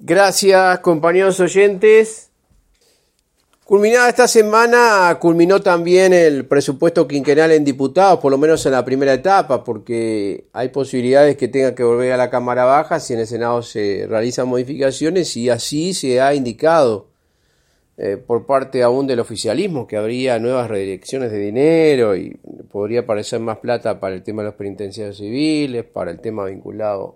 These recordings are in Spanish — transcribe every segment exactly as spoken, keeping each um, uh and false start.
Gracias, compañeros oyentes. Culminada esta semana, culminó también el presupuesto quinquenal en diputados, por lo menos en la primera etapa, porque hay posibilidades que tenga que volver a la Cámara Baja si en el Senado se realizan modificaciones, y así se ha indicado eh, por parte aún del oficialismo que habría nuevas redirecciones de dinero y podría aparecer más plata para el tema de los penitenciarios civiles, para el tema vinculado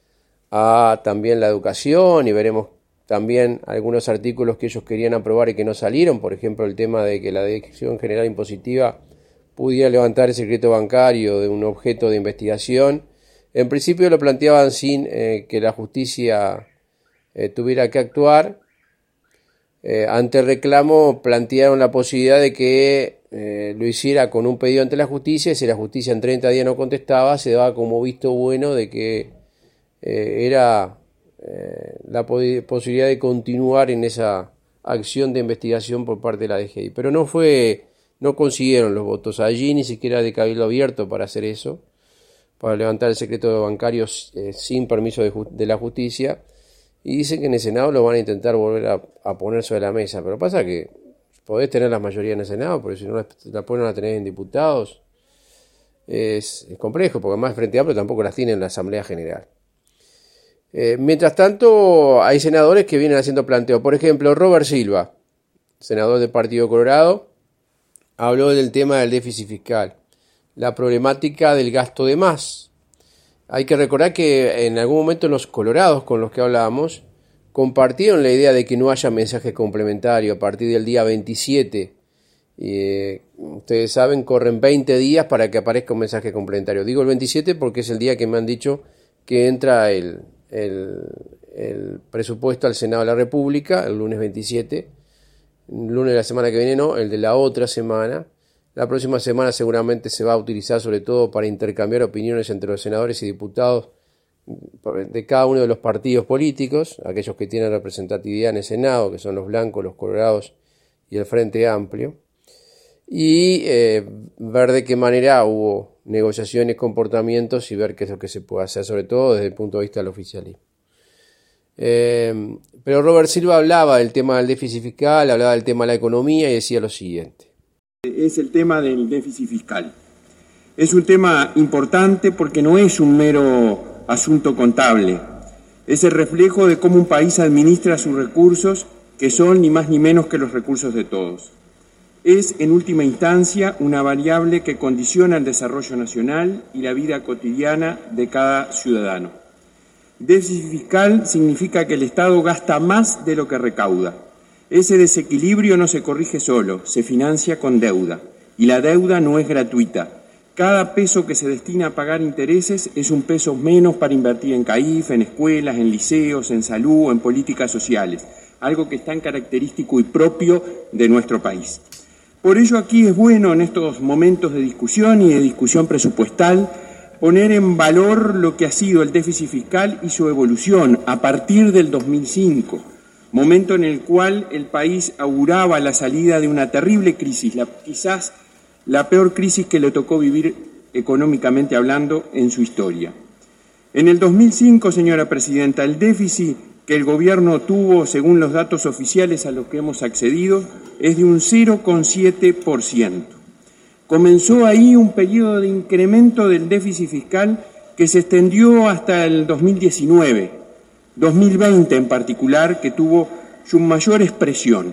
a también la educación, y veremos también algunos artículos que ellos querían aprobar y que no salieron, por ejemplo el tema de que la Dirección General Impositiva pudiera levantar el secreto bancario de un objeto de investigación. En principio lo planteaban sin eh, que la justicia eh, tuviera que actuar. Eh, ante el reclamo plantearon la posibilidad de que eh, lo hiciera con un pedido ante la justicia, y si la justicia en treinta días no contestaba, se daba como visto bueno de que eh, era eh, la posibilidad de continuar en esa acción de investigación por parte de la D G I. Pero no fue, no consiguieron los votos allí, ni siquiera de cabildo abierto para hacer eso, para levantar el secreto bancario eh, sin permiso de, de la justicia. Y dicen que en el Senado lo van a intentar volver a, a poner sobre la mesa. Pero pasa que podés tener las mayorías en el Senado, porque si no la, la ponen a tener en diputados, es, es complejo, porque además Frente Amplio tampoco las tiene en la Asamblea General. Eh, mientras tanto, hay senadores que vienen haciendo planteos. Por ejemplo, Robert Silva, senador del Partido Colorado, habló del tema del déficit fiscal, la problemática del gasto de más. Hay que recordar que en algún momento los colorados con los que hablábamos compartieron la idea de que no haya mensaje complementario a partir del día veintisiete. Eh, ustedes saben, corren veinte días para que aparezca un mensaje complementario. Digo el veintisiete porque es el día que me han dicho que entra el, el, el presupuesto al Senado de la República, el lunes veintisiete. El lunes de la semana que viene no, el de la otra semana. La próxima semana seguramente se va a utilizar sobre todo para intercambiar opiniones entre los senadores y diputados de cada uno de los partidos políticos, aquellos que tienen representatividad en el Senado, que son los blancos, los colorados y el Frente Amplio, y eh, ver de qué manera hubo negociaciones, comportamientos, y ver qué es lo que se puede hacer, sobre todo desde el punto de vista del oficialismo. Eh, pero Robert Silva hablaba del tema del déficit fiscal, hablaba del tema de la economía y decía lo siguiente. Es el tema del déficit fiscal. Es un tema importante porque no es un mero asunto contable. Es el reflejo de cómo un país administra sus recursos, que son ni más ni menos que los recursos de todos. Es, en última instancia, una variable que condiciona el desarrollo nacional y la vida cotidiana de cada ciudadano. Déficit fiscal significa que el Estado gasta más de lo que recauda. Ese desequilibrio no se corrige solo, se financia con deuda, y la deuda no es gratuita. Cada peso que se destina a pagar intereses es un peso menos para invertir en CAIF, en escuelas, en liceos, en salud, en políticas sociales, algo que es tan característico y propio de nuestro país. Por ello aquí es bueno en estos momentos de discusión y de discusión presupuestal poner en valor lo que ha sido el déficit fiscal y su evolución a partir del dos mil cinco. Momento en el cual el país auguraba la salida de una terrible crisis, la, quizás la peor crisis que le tocó vivir económicamente hablando en su historia. En el dos mil cinco, señora Presidenta, el déficit que el Gobierno tuvo, según los datos oficiales a los que hemos accedido, es de un cero coma siete por ciento. Comenzó ahí un periodo de incremento del déficit fiscal que se extendió hasta el dos mil diecinueve. dos mil veinte en particular, que tuvo su mayor expresión.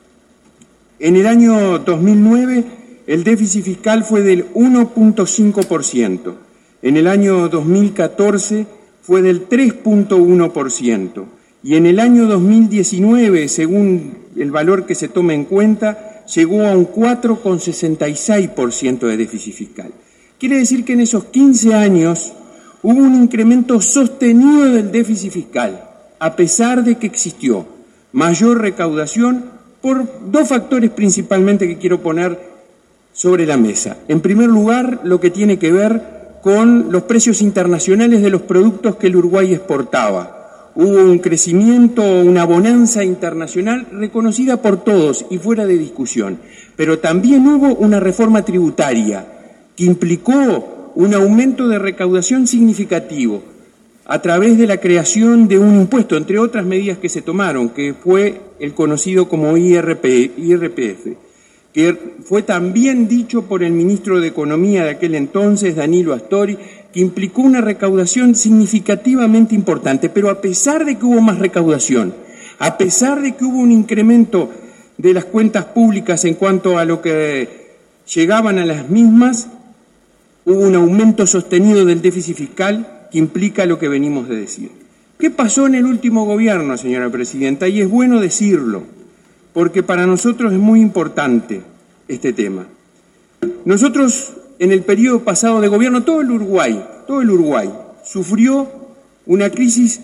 En el año dos mil nueve el déficit fiscal fue del uno coma cinco por ciento, en el año dos mil catorce fue del tres coma uno por ciento y en el año dos mil diecinueve, según el valor que se tome en cuenta, llegó a un cuatro coma sesenta y seis por ciento de déficit fiscal. Quiere decir que en esos quince años hubo un incremento sostenido del déficit fiscal, a pesar de que existió mayor recaudación por dos factores principalmente que quiero poner sobre la mesa. En primer lugar, lo que tiene que ver con los precios internacionales de los productos que el Uruguay exportaba. Hubo un crecimiento, una bonanza internacional reconocida por todos y fuera de discusión, pero también hubo una reforma tributaria que implicó un aumento de recaudación significativo, a través de la creación de un impuesto, entre otras medidas que se tomaron, que fue el conocido como I R P, I R P F, que fue también dicho por el ministro de Economía de aquel entonces, Danilo Astori, que implicó una recaudación significativamente importante. Pero a pesar de que hubo más recaudación, a pesar de que hubo un incremento de las cuentas públicas en cuanto a lo que llegaban a las mismas, hubo un aumento sostenido del déficit fiscal que implica lo que venimos de decir. ¿Qué pasó en el último gobierno, señora Presidenta? Y es bueno decirlo, porque para nosotros es muy importante este tema. Nosotros, en el periodo pasado de gobierno, todo el Uruguay, todo el Uruguay sufrió una crisis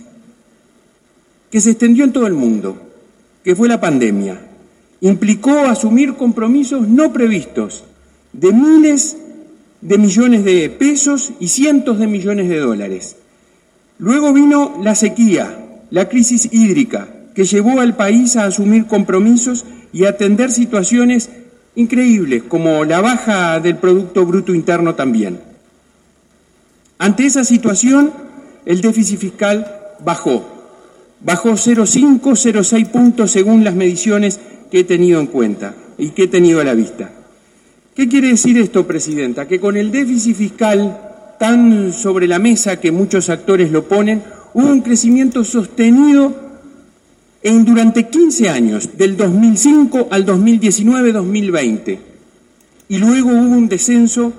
que se extendió en todo el mundo, que fue la pandemia. Implicó asumir compromisos no previstos de miles de millones de pesos y cientos de millones de dólares. Luego vino la sequía, la crisis hídrica, que llevó al país a asumir compromisos y a atender situaciones increíbles, como la baja del Producto Bruto Interno también. Ante esa situación, el déficit fiscal bajó. Bajó cero coma cinco, cero coma seis puntos según las mediciones que he tenido en cuenta y que he tenido a la vista. ¿Qué quiere decir esto, Presidenta? Que con el déficit fiscal tan sobre la mesa que muchos actores lo ponen, hubo un crecimiento sostenido en durante quince años, del dos mil cinco al dos mil diecinueve dos mil veinte. Y luego hubo un descenso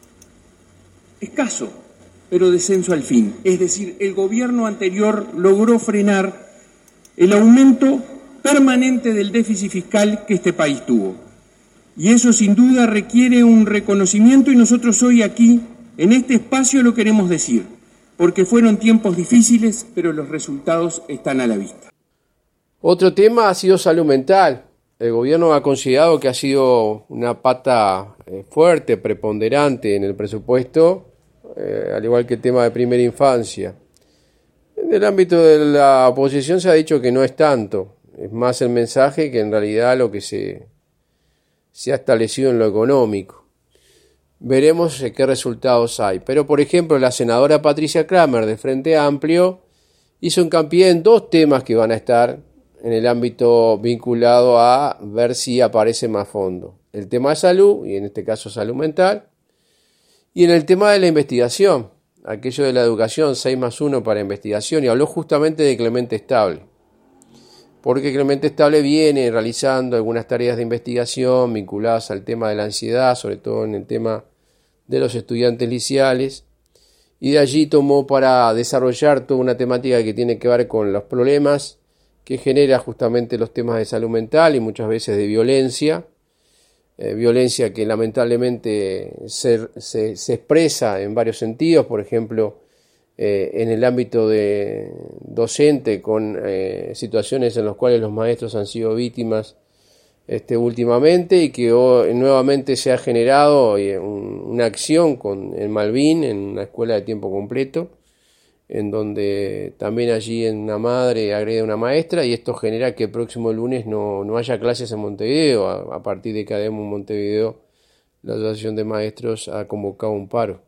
escaso, pero descenso al fin. Es decir, el gobierno anterior logró frenar el aumento permanente del déficit fiscal que este país tuvo. Y eso sin duda requiere un reconocimiento, y nosotros hoy aquí, en este espacio, lo queremos decir, porque fueron tiempos difíciles, pero los resultados están a la vista. Otro tema ha sido salud mental. El gobierno ha considerado que ha sido una pata eh, fuerte, preponderante en el presupuesto, eh, al igual que el tema de primera infancia. En el ámbito de la oposición se ha dicho que no es tanto, es más el mensaje que en realidad lo que se, se ha establecido en lo económico. Veremos qué resultados hay. Pero, por ejemplo, la senadora Patricia Kramer de Frente Amplio hizo hincapié en dos temas que van a estar en el ámbito vinculado a ver si aparece más fondo. El tema de salud, y en este caso salud mental, y en el tema de la investigación, aquello de la educación, seis más uno para investigación, y habló justamente de Clemente Estable, porque Clemente Estable viene realizando algunas tareas de investigación vinculadas al tema de la ansiedad, sobre todo en el tema de los estudiantes liceales, y de allí tomó para desarrollar toda una temática que tiene que ver con los problemas que genera justamente los temas de salud mental y muchas veces de violencia, eh, violencia que lamentablemente se, se, se expresa en varios sentidos, por ejemplo, eh, en el ámbito de docente, con eh, situaciones en las cuales los maestros han sido víctimas este, últimamente, y que hoy, nuevamente se ha generado un, una acción con, en Malvin, en una escuela de tiempo completo, en donde también allí una madre agrede a una maestra, y esto genera que el próximo lunes no, no haya clases en Montevideo. A, a partir de que Cademo en Montevideo, la Asociación de Maestros ha convocado un paro.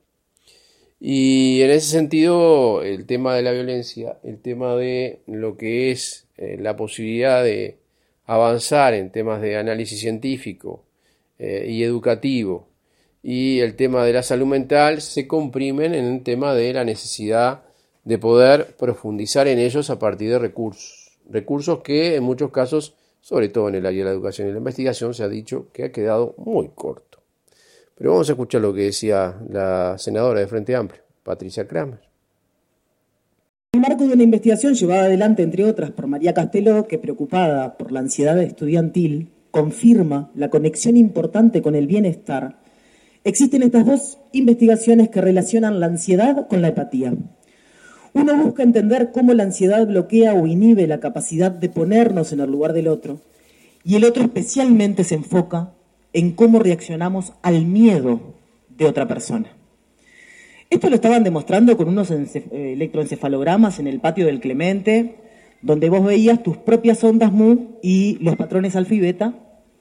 Y en ese sentido, el tema de la violencia, el tema de lo que es eh, la posibilidad de avanzar en temas de análisis científico eh, y educativo, y el tema de la salud mental, se comprimen en el tema de la necesidad de poder profundizar en ellos a partir de recursos, recursos que en muchos casos, sobre todo en el área de la educación y la investigación, se ha dicho que ha quedado muy corto. Pero vamos a escuchar lo que decía la senadora de Frente Amplio, Patricia Kramer. En el marco de una investigación llevada adelante, entre otras, por María Castelo, que, preocupada por la ansiedad estudiantil, confirma la conexión importante con el bienestar, existen estas dos investigaciones que relacionan la ansiedad con la empatía. Uno busca entender cómo la ansiedad bloquea o inhibe la capacidad de ponernos en el lugar del otro, y el otro especialmente se enfoca en cómo reaccionamos al miedo de otra persona. Esto lo estaban demostrando con unos electroencefalogramas en el patio del Clemente, donde vos veías tus propias ondas mu y los patrones alfa y beta.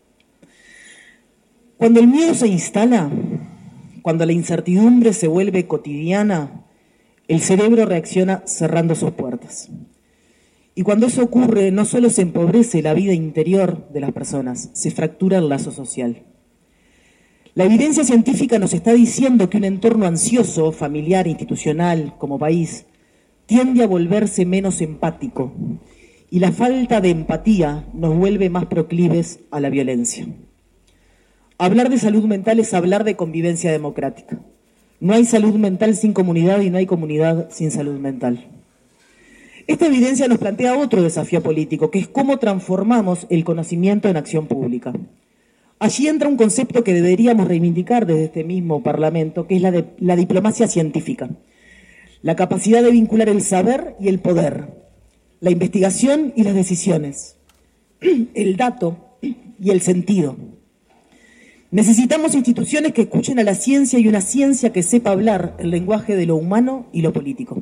Cuando el miedo se instala, cuando la incertidumbre se vuelve cotidiana, el cerebro reacciona cerrando sus puertas. Y cuando eso ocurre, no solo se empobrece la vida interior de las personas, se fractura el lazo social. La evidencia científica nos está diciendo que un entorno ansioso, familiar, institucional, como país, tiende a volverse menos empático, y la falta de empatía nos vuelve más proclives a la violencia. Hablar de salud mental es hablar de convivencia democrática. No hay salud mental sin comunidad y no hay comunidad sin salud mental. Esta evidencia nos plantea otro desafío político, que es cómo transformamos el conocimiento en acción pública. Allí entra un concepto que deberíamos reivindicar desde este mismo Parlamento, que es la de la diplomacia científica. La capacidad de vincular el saber y el poder, la investigación y las decisiones, el dato y el sentido. Necesitamos instituciones que escuchen a la ciencia y una ciencia que sepa hablar el lenguaje de lo humano y lo político.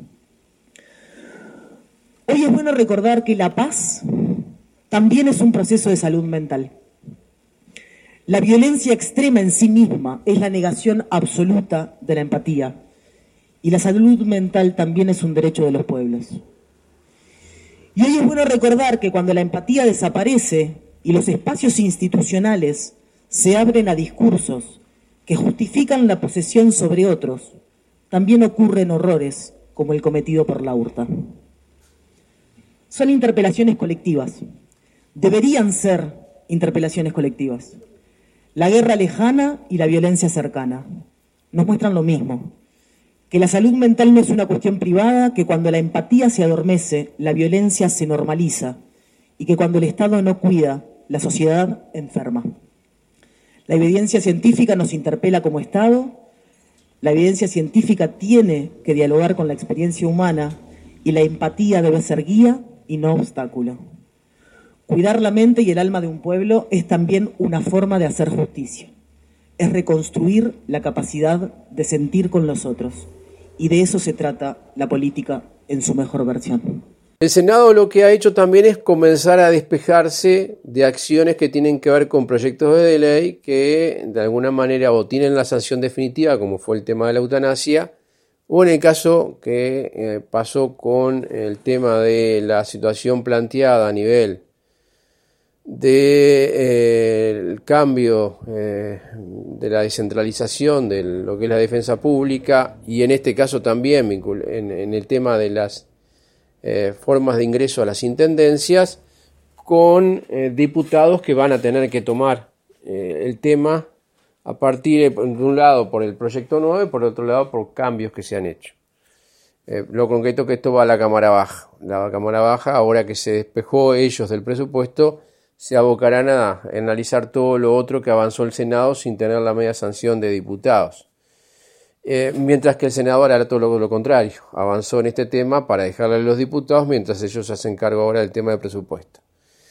Hoy es bueno recordar que la paz también es un proceso de salud mental. La violencia extrema en sí misma es la negación absoluta de la empatía, y la salud mental también es un derecho de los pueblos. Y hoy es bueno recordar que cuando la empatía desaparece y los espacios institucionales se abren a discursos que justifican la posesión sobre otros, también ocurren horrores como el cometido por la Urta. Son interpelaciones colectivas. Deberían ser interpelaciones colectivas. La guerra lejana y la violencia cercana nos muestran lo mismo, que la salud mental no es una cuestión privada, que cuando la empatía se adormece, la violencia se normaliza y que cuando el Estado no cuida, la sociedad enferma. La evidencia científica nos interpela como Estado, la evidencia científica tiene que dialogar con la experiencia humana y la empatía debe ser guía y no obstáculo. Cuidar la mente y el alma de un pueblo es también una forma de hacer justicia. Es reconstruir la capacidad de sentir con los otros. Y de eso se trata la política en su mejor versión. El Senado lo que ha hecho también es comenzar a despejarse de acciones que tienen que ver con proyectos de ley que de alguna manera o tienen la sanción definitiva, como fue el tema de la eutanasia, o en el caso que eh, pasó con el tema de la situación planteada a nivel del de, eh, cambio eh, de la descentralización de lo que es la defensa pública y en este caso también en, en el tema de las eh, formas de ingreso a las intendencias con eh, diputados que van a tener que tomar eh, el tema a partir, de un lado, por el proyecto nueve, por otro lado, por cambios que se han hecho. Eh, lo concreto que esto va a la Cámara Baja. La Cámara Baja, ahora que se despejó ellos del presupuesto, se abocarán a analizar todo lo otro que avanzó el Senado sin tener la media sanción de diputados. Eh, mientras que el senador hará todo lo, lo contrario. Avanzó en este tema para dejarle a los diputados mientras ellos se hacen cargo ahora del tema de presupuesto.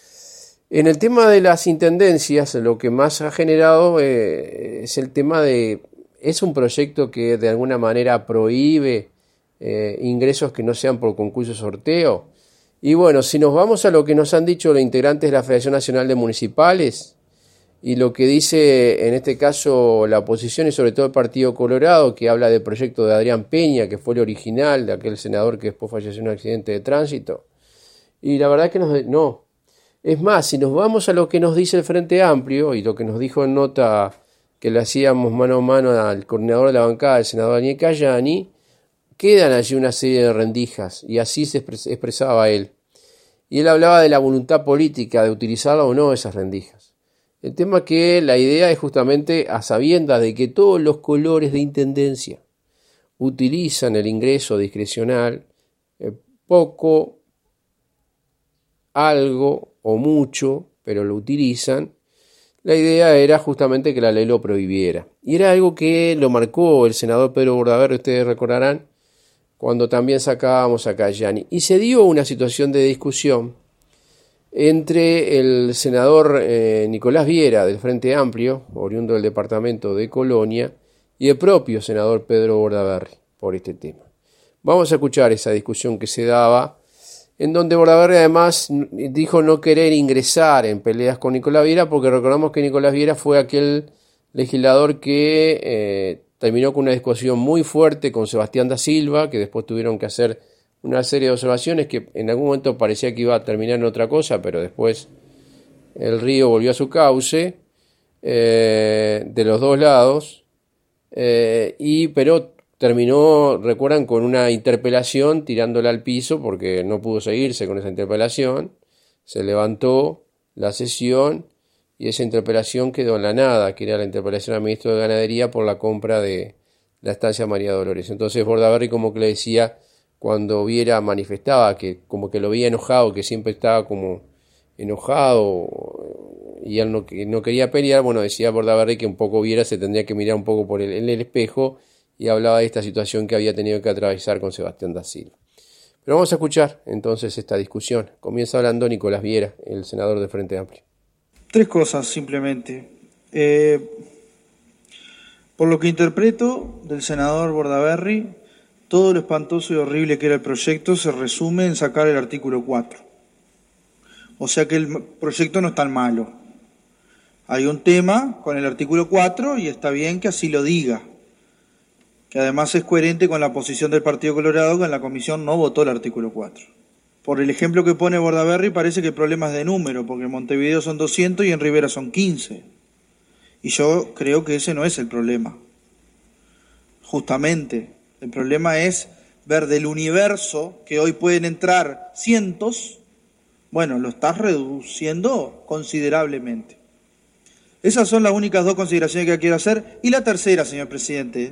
En el tema de las intendencias, lo que más ha generado eh, es el tema de... Es un proyecto que de alguna manera prohíbe eh, ingresos que no sean por concurso sorteo. Y bueno, si nos vamos a lo que nos han dicho los integrantes de la Federación Nacional de Municipales y lo que dice en este caso la oposición y sobre todo el Partido Colorado, que habla del proyecto de Adrián Peña, que fue el original de aquel senador que después falleció en un accidente de tránsito. Y la verdad que nos, no. Es más, si nos vamos a lo que nos dice el Frente Amplio y lo que nos dijo en nota que le hacíamos mano a mano al coordinador de la bancada, el senador Daniel Cayani, quedan allí una serie de rendijas y así se expresaba él. Y él hablaba de la voluntad política de utilizar o no esas rendijas. El tema que la idea es justamente a sabiendas de que todos los colores de intendencia utilizan el ingreso discrecional, eh, poco, algo o mucho, pero lo utilizan. La idea era justamente que la ley lo prohibiera. Y era algo que lo marcó el senador Pedro Bordaberry, ustedes recordarán, cuando también sacábamos a Cayani. Y se dio una situación de discusión entre el senador eh, Nicolás Viera del Frente Amplio, oriundo del departamento de Colonia, y el propio senador Pedro Bordaberry por este tema. Vamos a escuchar esa discusión que se daba, en donde Bordaberry además dijo no querer ingresar en peleas con Nicolás Viera, porque recordamos que Nicolás Viera fue aquel legislador que eh, terminó con una discusión muy fuerte con Sebastián da Silva, que después tuvieron que hacer una serie de observaciones que en algún momento parecía que iba a terminar en otra cosa, pero después el río volvió a su cauce, eh, de los dos lados, eh, y pero terminó, recuerdan, con una interpelación tirándola al piso porque no pudo seguirse con esa interpelación. Se levantó la sesión y esa interpelación quedó en la nada, que era la interpelación al ministro de Ganadería por la compra de la estancia María Dolores. Entonces Bordaberry como que le decía, cuando Viera manifestaba que como que lo veía enojado, que siempre estaba como enojado y él no, que no quería pelear, bueno, decía Bordaberry que un poco Viera se tendría que mirar un poco por el, en el espejo, y hablaba de esta situación que había tenido que atravesar con Sebastián da Silva. Pero vamos a escuchar entonces esta discusión. Comienza hablando Nicolás Viera, el senador de Frente Amplio. Tres cosas simplemente. Eh, por lo que interpreto del senador Bordaberry, todo lo espantoso y horrible que era el proyecto se resume en sacar el artículo cuatro. O sea que el proyecto no es tan malo. Hay un tema con el artículo cuatro y está bien que así lo diga, que además es coherente con la posición del Partido Colorado, que en la comisión no votó el artículo cuatro. Por el ejemplo que pone Bordaberry parece que el problema es de número, porque en Montevideo son doscientos y en Rivera son quince. Y yo creo que ese no es el problema. Justamente, el problema es ver del universo, que hoy pueden entrar cientos, bueno, lo estás reduciendo considerablemente. Esas son las únicas dos consideraciones que quiero hacer. Y la tercera, señor presidente,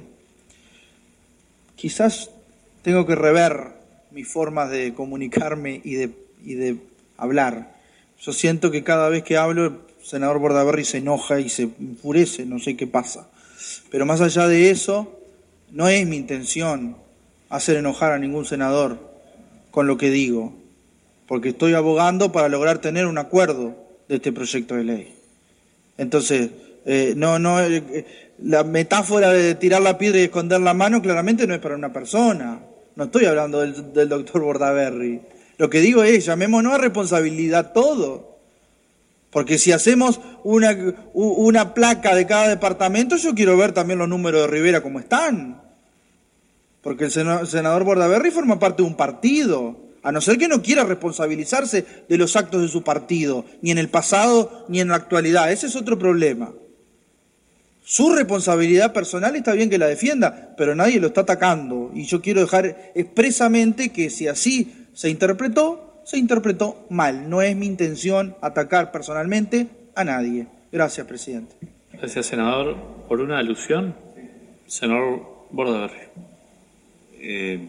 quizás tengo que rever mis formas de comunicarme y de, y de hablar. Yo siento que cada vez que hablo, el senador Bordaberry se enoja y se enfurece, no sé qué pasa. Pero más allá de eso, no es mi intención hacer enojar a ningún senador con lo que digo, porque estoy abogando para lograr tener un acuerdo de este proyecto de ley. Entonces, eh, no, no, eh, la metáfora de tirar la piedra y esconder la mano claramente no es para una persona. No estoy hablando del, del doctor Bordaberry. Lo que digo es, llamémonos a responsabilidad todo. Porque si hacemos una, una placa de cada departamento, yo quiero ver también los números de Rivera como están. Porque el senador Bordaberry forma parte de un partido. A no ser que no quiera responsabilizarse de los actos de su partido, ni en el pasado ni en la actualidad. Ese es otro problema. Su responsabilidad personal está bien que la defienda, pero nadie lo está atacando. Y yo quiero dejar expresamente que si así se interpretó, se interpretó mal. No es mi intención atacar personalmente a nadie. Gracias, presidente. Gracias, senador. Por una alusión, senador Bordaberry. Eh,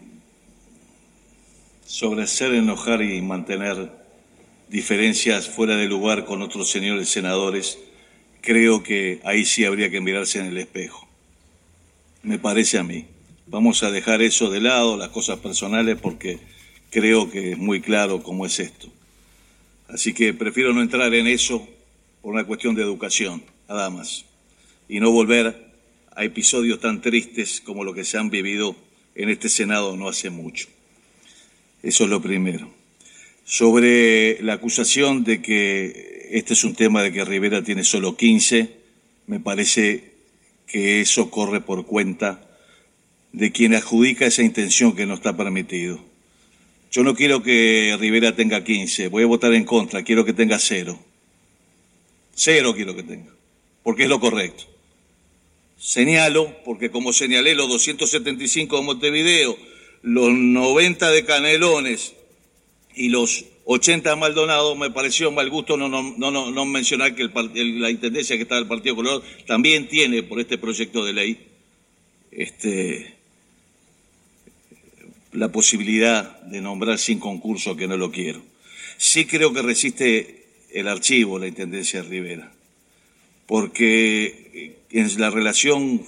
sobre hacer enojar y mantener diferencias fuera de lugar con otros señores senadores, creo que ahí sí habría que mirarse en el espejo. Me parece a mí. Vamos a dejar eso de lado, las cosas personales, porque creo que es muy claro cómo es esto. Así que prefiero no entrar en eso por una cuestión de educación, nada más. Y no volver a episodios tan tristes como lo que se han vivido en este Senado no hace mucho. Eso es lo primero. Sobre la acusación de que este es un tema de que Rivera tiene solo quince, me parece que eso corre por cuenta de quien adjudica esa intención que no está permitido. Yo no quiero que Rivera tenga quince, voy a votar en contra, quiero que tenga cero. Cero quiero que tenga, porque es lo correcto. Señalo, porque como señalé los doscientos setenta y cinco de Montevideo, los noventa de Canelones y los ochenta de Maldonado, me pareció mal gusto no, no, no, no mencionar que el, el, la intendencia que está del Partido Colorado también tiene, por este proyecto de ley, este, la posibilidad de nombrar sin concurso, que no lo quiero. Sí creo que resiste el archivo la intendencia de Rivera, porque en la relación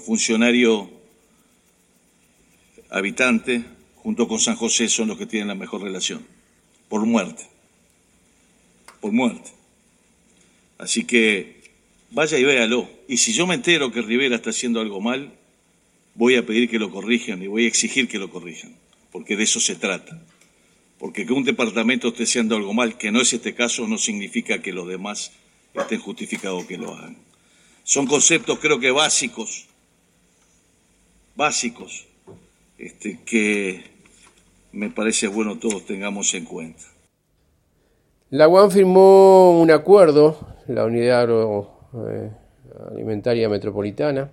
funcionario-habitante, junto con San José, son los que tienen la mejor relación, por muerte, por muerte. Así que vaya y véalo. Y si yo me entero que Rivera está haciendo algo mal, voy a pedir que lo corrijan y voy a exigir que lo corrijan, porque de eso se trata. Porque que un departamento esté haciendo algo mal, que no es este caso, no significa que los demás estén justificados que lo hagan. Son conceptos creo que básicos básicos este, que me parece bueno todos tengamos en cuenta. La UAM firmó un acuerdo, la Unidad Agroalimentaria Metropolitana,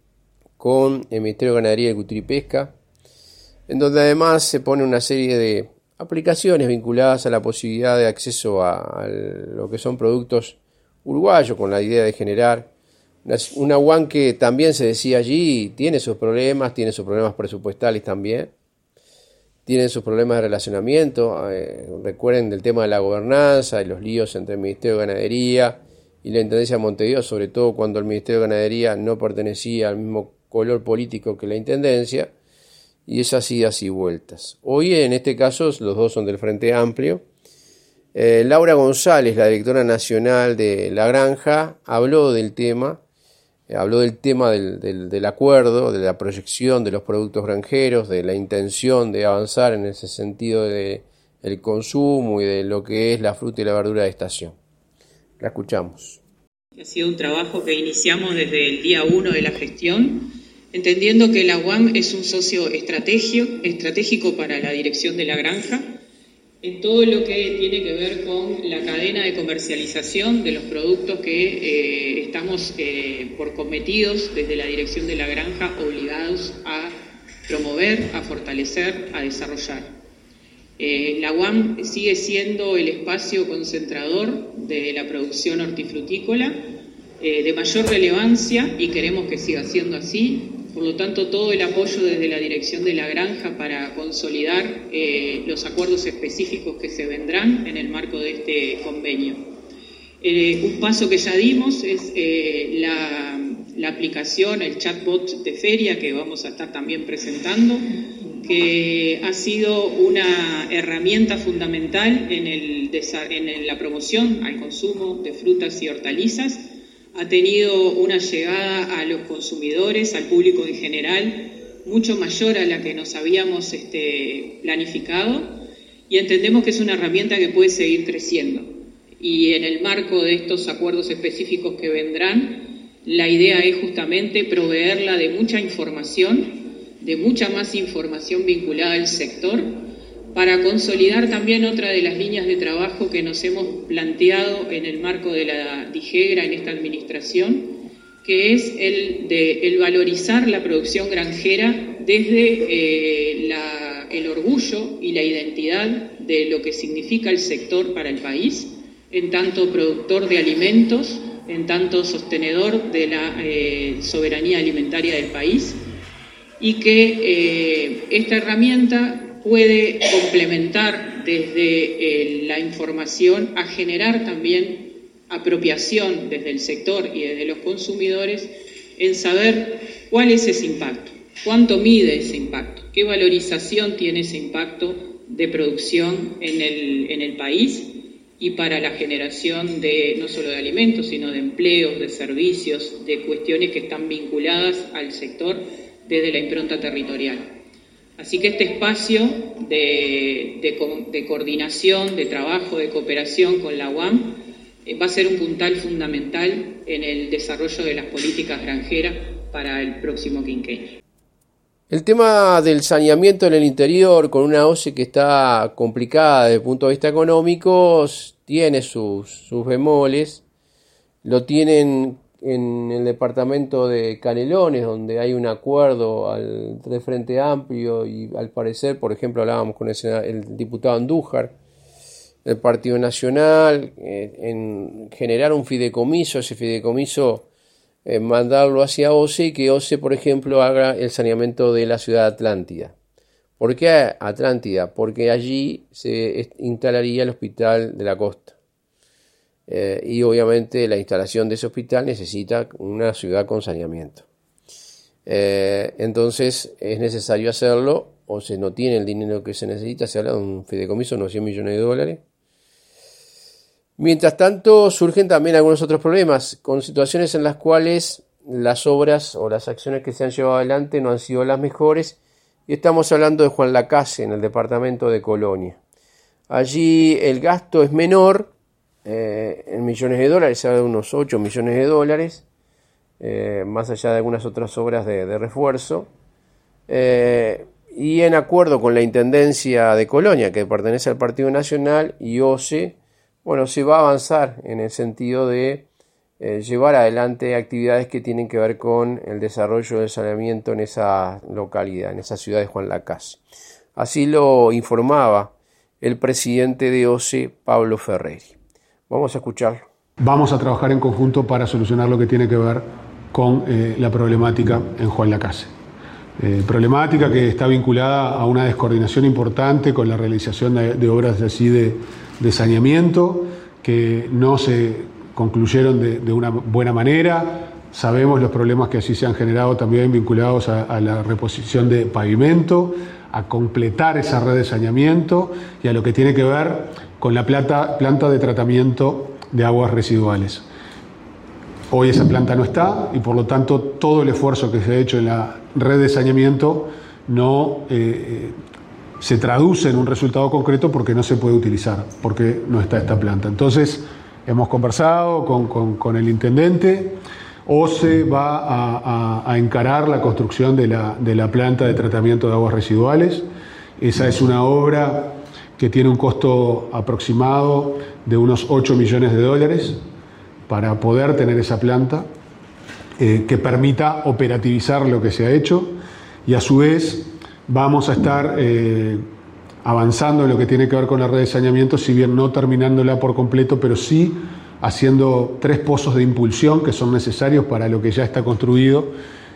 con el Ministerio de Ganadería, Agricultura y Pesca, en donde además se pone una serie de aplicaciones vinculadas a la posibilidad de acceso a, a lo que son productos uruguayos, con la idea de generar una, una UAM que también se decía allí, tiene sus problemas, tiene sus problemas presupuestales también, tienen sus problemas de relacionamiento. Eh, recuerden del tema de la gobernanza y los líos entre el Ministerio de Ganadería y la Intendencia de Montevideo, sobre todo cuando el Ministerio de Ganadería no pertenecía al mismo color político que la Intendencia, y esas idas y vueltas. Hoy, en este caso, los dos son del Frente Amplio. Eh, Laura González, la directora nacional de La Granja, habló del tema, Habló del tema del, del, del acuerdo, de la proyección de los productos granjeros, de la intención de avanzar en ese sentido de el consumo y de lo que es la fruta y la verdura de estación. La escuchamos. Ha sido un trabajo que iniciamos desde el día uno de la gestión, entendiendo que la UAM es un socio estratégico, estratégico para la dirección de La Granja, en todo lo que tiene que ver con la cadena de comercialización de los productos que eh, estamos eh, por cometidos desde la dirección de La Granja obligados a promover, a fortalecer, a desarrollar. Eh, la UAM sigue siendo el espacio concentrador de la producción hortifrutícola eh, de mayor relevancia y queremos que siga siendo así. Por lo tanto, todo el apoyo desde la dirección de La Granja para consolidar eh, los acuerdos específicos que se vendrán en el marco de este convenio. Eh, un paso que ya dimos es eh, la, la aplicación, el chatbot de feria que vamos a estar también presentando, que ha sido una herramienta fundamental en, el, en la promoción al consumo de frutas y hortalizas. Ha tenido una llegada a los consumidores, al público en general, mucho mayor a la que nos habíamos este, planificado, y entendemos que es una herramienta que puede seguir creciendo. Y en el marco de estos acuerdos específicos que vendrán, la idea es justamente proveerla de mucha información, de mucha más información vinculada al sector, para consolidar también otra de las líneas de trabajo que nos hemos planteado en el marco de la DIGEGRA en esta administración, que es el de el valorizar la producción granjera desde eh, la, el orgullo y la identidad de lo que significa el sector para el país, en tanto productor de alimentos, en tanto sostenedor de la eh, soberanía alimentaria del país, y que eh, esta herramienta puede complementar desde eh, la información a generar también apropiación desde el sector y desde los consumidores en saber cuál es ese impacto, cuánto mide ese impacto, qué valorización tiene ese impacto de producción en el, en el país y para la generación de no solo de alimentos, sino de empleos, de servicios, de cuestiones que están vinculadas al sector desde la impronta territorial. Así que este espacio de, de, de coordinación, de trabajo, de cooperación con la UAM eh, va a ser un puntal fundamental en el desarrollo de las políticas granjeras para el próximo quinquenio. El tema del saneamiento en el interior, con una O C E que está complicada desde el punto de vista económico, tiene sus, sus bemoles. Lo tienen en el departamento de Canelones, donde hay un acuerdo al, entre Frente Amplio y al parecer, por ejemplo, hablábamos con el, el diputado Andújar del Partido Nacional, eh, en generar un fideicomiso, ese fideicomiso eh, mandarlo hacia O C E y que O C E, por ejemplo, haga el saneamiento de la ciudad de Atlántida. ¿Por qué Atlántida? Porque allí se instalaría el Hospital de la Costa. Eh, y obviamente la instalación de ese hospital necesita una ciudad con saneamiento. Eh, entonces es necesario hacerlo, o se no tiene el dinero que se necesita, se habla de un fideicomiso de unos cien millones de dólares. Mientras tanto surgen también algunos otros problemas, con situaciones en las cuales las obras o las acciones que se han llevado adelante no han sido las mejores, y estamos hablando de Juan Lacase, en el departamento de Colonia. Allí el gasto es menor, Eh, en millones de dólares, se habla de unos ocho millones de dólares, eh, más allá de algunas otras obras de, de refuerzo, eh, y en acuerdo con la Intendencia de Colonia, que pertenece al Partido Nacional, y O C E, bueno, se va a avanzar en el sentido de eh, llevar adelante actividades que tienen que ver con el desarrollo del saneamiento en esa localidad, en esa ciudad de Juan Lacase. Así lo informaba el presidente de O C E, Pablo Ferreri. Vamos a escucharlo. Vamos a trabajar en conjunto para solucionar lo que tiene que ver con eh, la problemática en Juan Lacase. Eh, problemática que está vinculada a una descoordinación importante con la realización de, de obras así de, de saneamiento que no se concluyeron de, de una buena manera. Sabemos los problemas que así se han generado también vinculados a, a la reposición de pavimento, a completar esa red de saneamiento y a lo que tiene que ver con la planta, planta de tratamiento de aguas residuales. Hoy esa planta no está y por lo tanto todo el esfuerzo que se ha hecho en la red de saneamiento no eh, se traduce en un resultado concreto porque no se puede utilizar, porque no está esta planta. Entonces hemos conversado con, con, con el intendente. O C E va a, a, a encarar la construcción de la, de la planta de tratamiento de aguas residuales. Esa es una obra que tiene un costo aproximado de unos ocho millones de dólares para poder tener esa planta eh, que permita operativizar lo que se ha hecho, y a su vez vamos a estar eh, avanzando en lo que tiene que ver con la red de saneamiento, si bien no terminándola por completo, pero sí haciendo tres pozos de impulsión que son necesarios para lo que ya está construido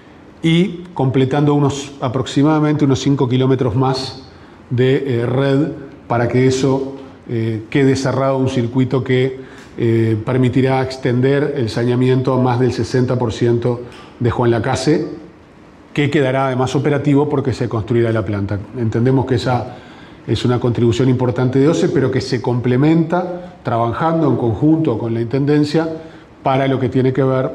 y completando unos aproximadamente unos cinco kilómetros más de eh, red para que eso eh, quede cerrado, un circuito que eh, permitirá extender el saneamiento a más del sesenta por ciento de Juan Lacase, que quedará además operativo porque se construirá la planta. Entendemos que esa es una contribución importante de O C E, pero que se complementa trabajando en conjunto con la Intendencia para lo que tiene que ver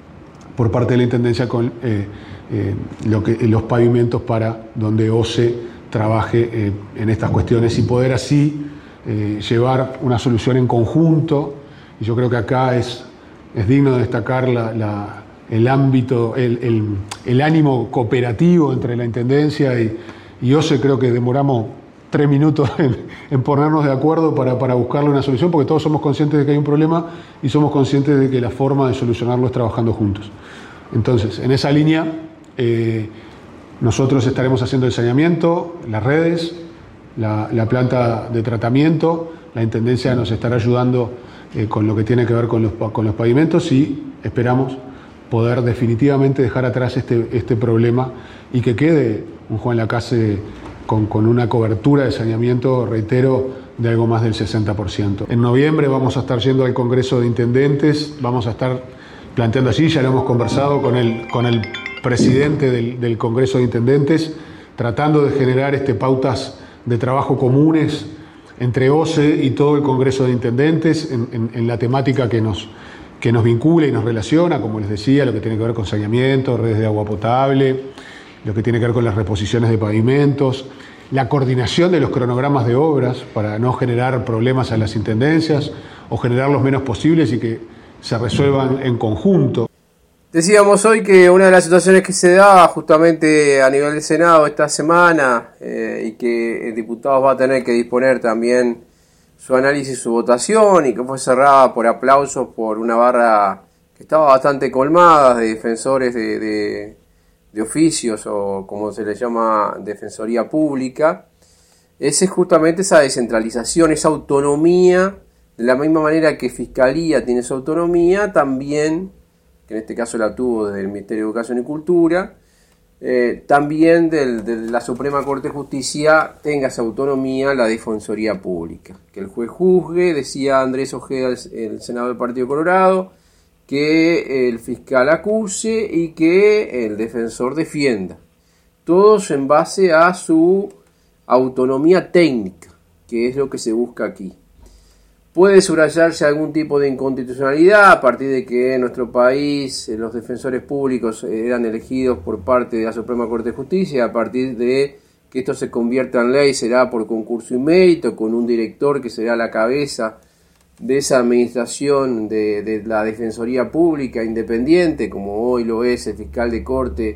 por parte de la Intendencia con eh, eh, lo que, los pavimentos para donde O C E trabaje eh, en estas cuestiones y poder así eh, llevar una solución en conjunto. Y yo creo que acá es, es digno de destacar la, la, el ámbito, el, el, el ánimo cooperativo entre la Intendencia y, y O C E. Creo que demoramos tres minutos en, en ponernos de acuerdo para, para buscarle una solución, porque todos somos conscientes de que hay un problema y somos conscientes de que la forma de solucionarlo es trabajando juntos. Entonces, en esa línea, eh, nosotros estaremos haciendo el saneamiento, las redes, la, la planta de tratamiento, la Intendencia nos estará ayudando eh, con lo que tiene que ver con los, con los pavimentos y esperamos poder definitivamente dejar atrás este, este problema y que quede un Juan Lacase Con, con una cobertura de saneamiento, reitero, de algo más del sesenta por ciento. En noviembre vamos a estar yendo al Congreso de Intendentes, vamos a estar planteando allí, ya lo hemos conversado con el, con el presidente del, del Congreso de Intendentes, tratando de generar este, pautas de trabajo comunes entre O C E y todo el Congreso de Intendentes en, en, en la temática que nos, que nos vincula y nos relaciona, como les decía, lo que tiene que ver con saneamiento, redes de agua potable, lo que tiene que ver con las reposiciones de pavimentos, la coordinación de los cronogramas de obras para no generar problemas a las intendencias o generar los menos posibles y que se resuelvan en conjunto. Decíamos hoy que una de las situaciones que se da justamente a nivel del Senado esta semana eh, y que el diputado va a tener que disponer también su análisis y su votación, y que fue cerrada por aplausos por una barra que estaba bastante colmada de defensores de... de de oficios o como se le llama defensoría pública, es justamente esa descentralización, esa autonomía, de la misma manera que Fiscalía tiene su autonomía, también, que en este caso la tuvo desde el Ministerio de Educación y Cultura, eh, también del, de la Suprema Corte de Justicia tenga esa autonomía la defensoría pública, que el juez juzgue, decía Andrés Ojeda, el, el senador del Partido Colorado, que el fiscal acuse y que el defensor defienda. Todos en base a su autonomía técnica, que es lo que se busca aquí. Puede subrayarse algún tipo de inconstitucionalidad a partir de que en nuestro país los defensores públicos eran elegidos por parte de la Suprema Corte de Justicia. A partir de que esto se convierta en ley será por concurso y mérito, con un director que será la cabeza de esa administración de, de la Defensoría Pública independiente, como hoy lo es el fiscal de corte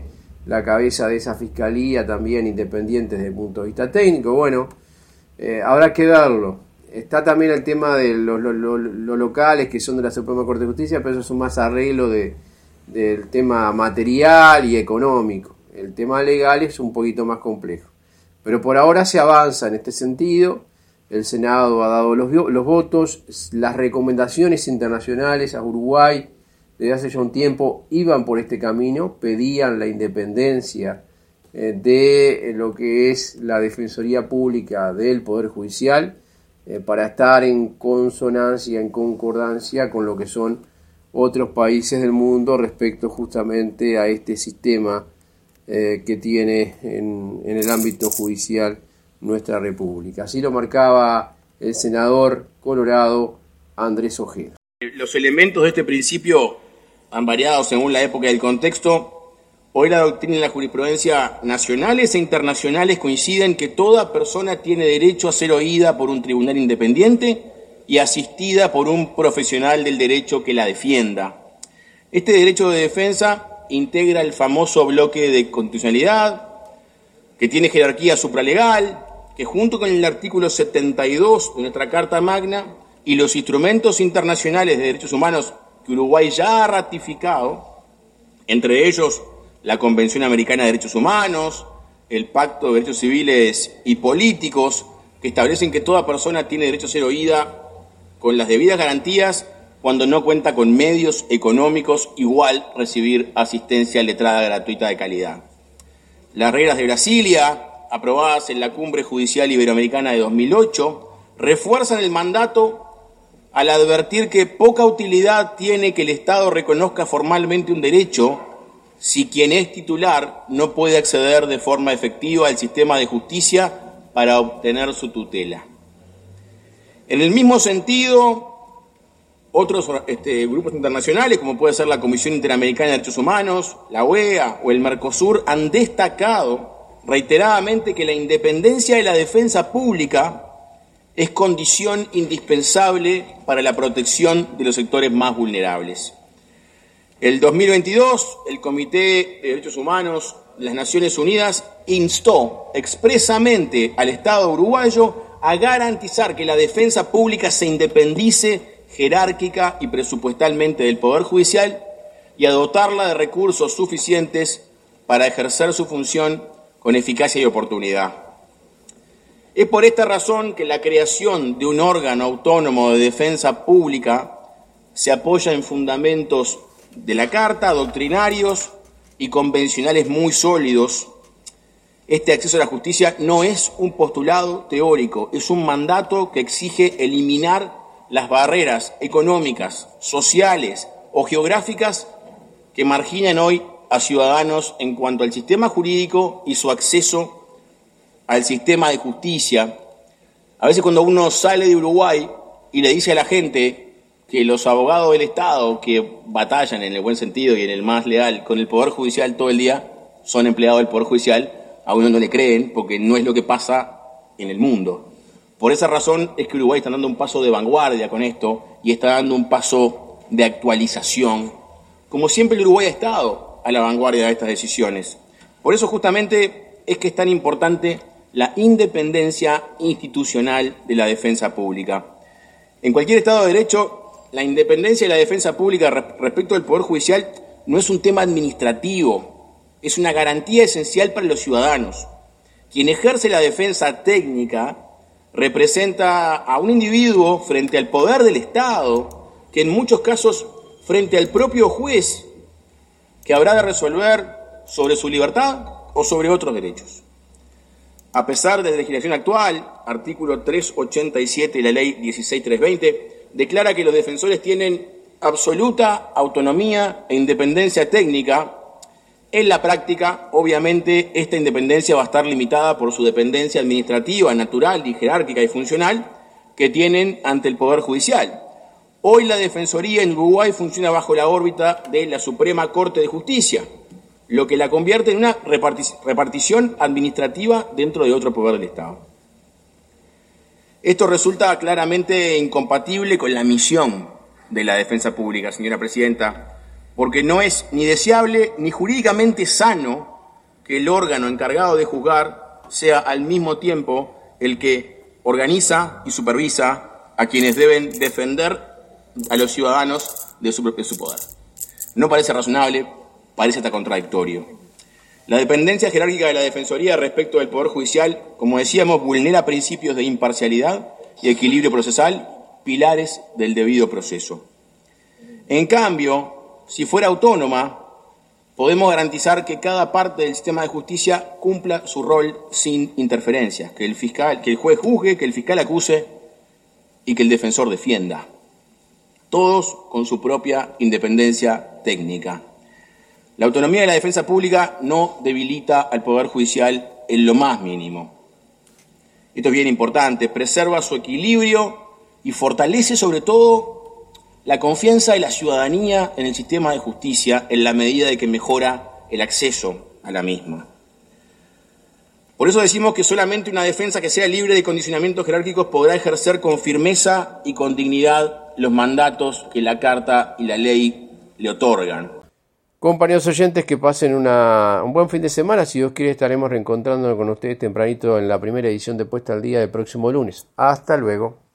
la cabeza de esa fiscalía también independiente desde el punto de vista técnico. Bueno, eh, habrá que verlo. Está también el tema de los, los, los, los locales que son de la Suprema Corte de Justicia, pero eso es un más arreglo de, del tema material y económico. El tema legal es un poquito más complejo. Pero por ahora se avanza en este sentido. El Senado ha dado los, los votos. Las recomendaciones internacionales a Uruguay desde hace ya un tiempo iban por este camino, pedían la independencia eh, de lo que es la Defensoría Pública del Poder Judicial, eh, para estar en consonancia, en concordancia con lo que son otros países del mundo respecto justamente a este sistema eh, que tiene en, en el ámbito judicial nuestra República. Así lo marcaba el senador colorado Andrés Ojeda. Los elementos de este principio han variado según la época y el contexto. Hoy la doctrina y la jurisprudencia nacionales e internacionales coinciden que toda persona tiene derecho a ser oída por un tribunal independiente y asistida por un profesional del derecho que la defienda. Este derecho de defensa integra el famoso bloque de constitucionalidad, que tiene jerarquía supralegal, que junto con el artículo setenta y dos de nuestra Carta Magna y los instrumentos internacionales de derechos humanos que Uruguay ya ha ratificado, entre ellos la Convención Americana de Derechos Humanos, el Pacto de Derechos Civiles y Políticos, que establecen que toda persona tiene derecho a ser oída con las debidas garantías cuando no cuenta con medios económicos, igual recibir asistencia letrada gratuita de calidad. Las reglas de Brasilia, aprobadas en la Cumbre Judicial Iberoamericana de dos mil ocho, refuerzan el mandato al advertir que poca utilidad tiene que el Estado reconozca formalmente un derecho si quien es titular no puede acceder de forma efectiva al sistema de justicia para obtener su tutela. En el mismo sentido, otros este, grupos internacionales, como puede ser la Comisión Interamericana de Derechos Humanos, la O E A o el Mercosur, han destacado reiteradamente que la independencia de la defensa pública es condición indispensable para la protección de los sectores más vulnerables. El dos mil veintidós, el Comité de Derechos Humanos de las Naciones Unidas instó expresamente al Estado uruguayo a garantizar que la defensa pública se independice jerárquica y presupuestalmente del Poder Judicial y a dotarla de recursos suficientes para ejercer su función con eficacia y oportunidad. Es por esta razón que la creación de un órgano autónomo de defensa pública se apoya en fundamentos de la Carta, doctrinarios y convencionales muy sólidos. Este acceso a la justicia no es un postulado teórico, es un mandato que exige eliminar las barreras económicas, sociales o geográficas que marginan hoy a ciudadanos en cuanto al sistema jurídico y su acceso al sistema de justicia. A veces cuando uno sale de Uruguay y le dice a la gente que los abogados del Estado que batallan en el buen sentido y en el más leal con el Poder Judicial todo el día son empleados del Poder Judicial, a uno no le creen porque no es lo que pasa en el mundo. Por esa razón es que Uruguay está dando un paso de vanguardia con esto y está dando un paso de actualización. Como siempre el Uruguay ha estado a la vanguardia de estas decisiones. Por eso justamente es que es tan importante la independencia institucional de la defensa pública. En cualquier Estado de Derecho, la independencia de la defensa pública respecto del Poder Judicial no es un tema administrativo, es una garantía esencial para los ciudadanos. Quien ejerce la defensa técnica representa a un individuo frente al poder del Estado, que en muchos casos frente al propio juez, que habrá de resolver sobre su libertad o sobre otros derechos. A pesar de la legislación actual, artículo trescientos ochenta y siete de la ley dieciséis mil trescientos veinte, declara que los defensores tienen absoluta autonomía e independencia técnica. En la práctica, obviamente, esta independencia va a estar limitada por su dependencia administrativa, natural y jerárquica y funcional que tienen ante el Poder Judicial. Hoy la Defensoría en Uruguay funciona bajo la órbita de la Suprema Corte de Justicia, lo que la convierte en una repartición administrativa dentro de otro poder del Estado. Esto resulta claramente incompatible con la misión de la defensa pública, señora presidenta, porque no es ni deseable ni jurídicamente sano que el órgano encargado de juzgar sea al mismo tiempo el que organiza y supervisa a quienes deben defender a los ciudadanos de su propio poder. No parece razonable, parece hasta contradictorio. La dependencia jerárquica de la Defensoría respecto del Poder Judicial, como decíamos, vulnera principios de imparcialidad y equilibrio procesal, pilares del debido proceso. En cambio, si fuera autónoma, podemos garantizar que cada parte del sistema de justicia cumpla su rol sin interferencias, que el fiscal, que el juez juzgue, que el fiscal acuse y que el defensor defienda. Todos con su propia independencia técnica. La autonomía de la defensa pública no debilita al Poder Judicial en lo más mínimo. Esto es bien importante, preserva su equilibrio y fortalece sobre todo la confianza de la ciudadanía en el sistema de justicia en la medida de que mejora el acceso a la misma. Por eso decimos que solamente una defensa que sea libre de condicionamientos jerárquicos podrá ejercer con firmeza y con dignidad los mandatos que la Carta y la ley le otorgan. Compañeros oyentes, que pasen una, un buen fin de semana. Si Dios quiere, estaremos reencontrándonos con ustedes tempranito en la primera edición de Puesta al Día del próximo lunes. Hasta luego.